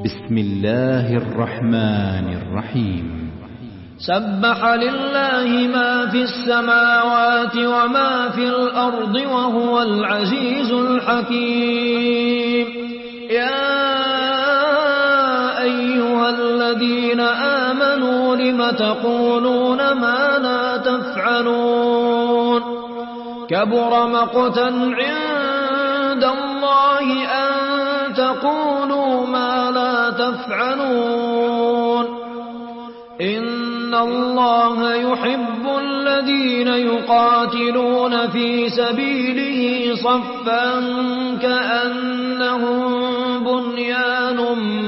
بسم الله الرحمن الرحيم. سبح لله ما في السماوات وما في الأرض وهو العزيز الحكيم. يا أيها الذين آمنوا لم تقولون ما لا تفعلون كبر مقتا عند الله أن تقولوا ما لا تفعلون. إن الله يحب الذين يقاتلون في سبيله صفا كأنهم بنيان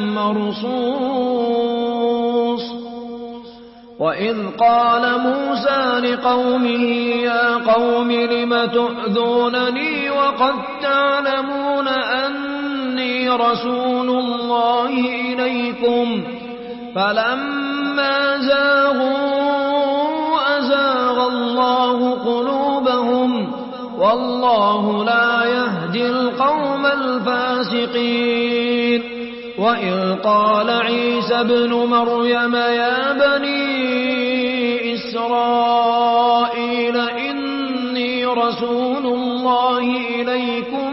مرصوص. وإذ قال موسى لقومه يا قوم لم تؤذونني وقد تعلمون أني رسول الله إليكم فلما زاغوا أزاغ الله قلوبهم والله لا يهدي القوم الفاسقين. وإذ قال عيسى ابن مريم يا بني إسرائيل إني رسول الله إليكم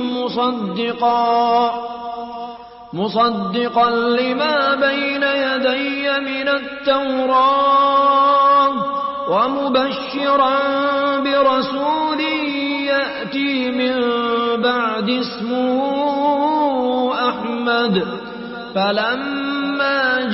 مصدقا لما بين يدي من التوراة ومبشرا برسول يأتي من بعد اسمه أحمد. فلما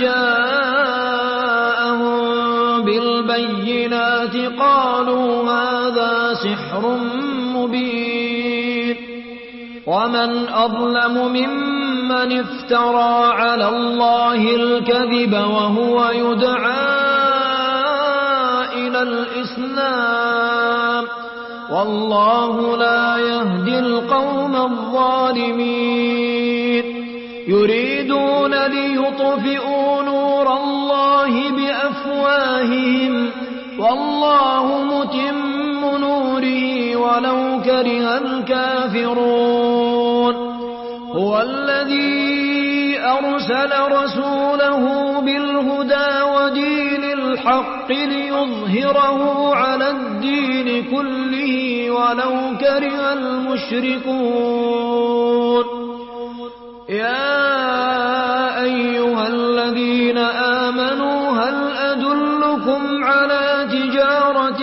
جاءهم بالبينات قالوا هذا سحر مبين. ومن أظلم ممن افترى على الله الكذب وهو يدعى إلى الإسلام والله لا يهدي القوم الظالمين. يريدون ليطفئوا نور الله بأفواههم والله متم نوره ولو كره الكافرون. هو الذي أرسل رسوله بالهدى ودين الحق ليظهره على الدين كله ولو كره المشركون. يا أيها الذين آمنوا هل أدلكم على تجارة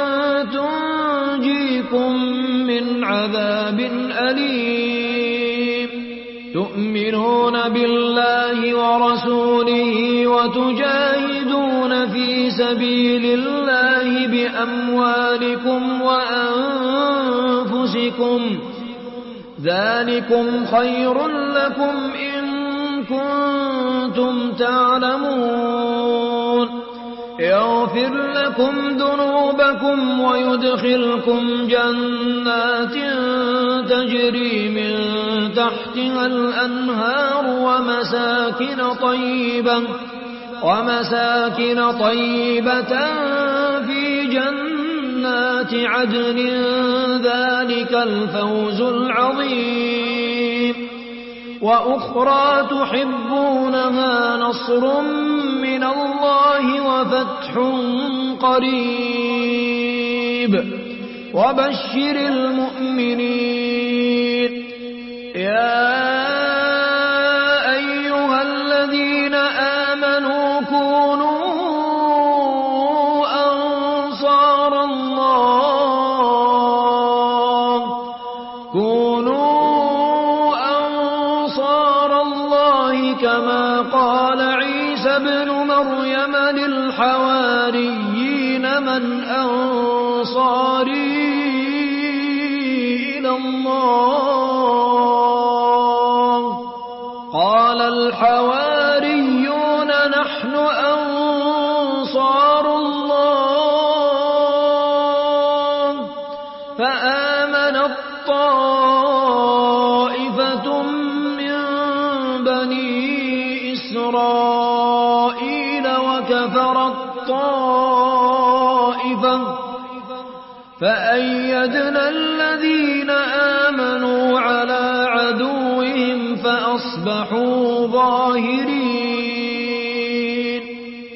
تنجيكم من عذاب أليم تؤمنون بالله ورسوله وتجاهدون في سبيل الله بأموالكم وأنفسكم ذلكم خير لكم إن كنتم تعلمون. يغفر لكم ذنوبكم ويدخلكم جنات تجري من تحتها الأنهار ومساكن طيبة في جنات عدن ذلك الفوز العظيم. وأخرى تحبونها نصر من الله وفتح قريب وبشر المؤمنين. يا أيها الذين آمنوا كونوا أنصار الله كما قال عيسى ابن مريم للحواريين من أنصاري إلى الله قال الحواريون نحن أنصار الله. فآمنت طائفة من بني إسرائيل وكفرت طائفة فأيدنا الذين آمنوا على عدوهم فأصبحوا ظاهرين. الظاهرين.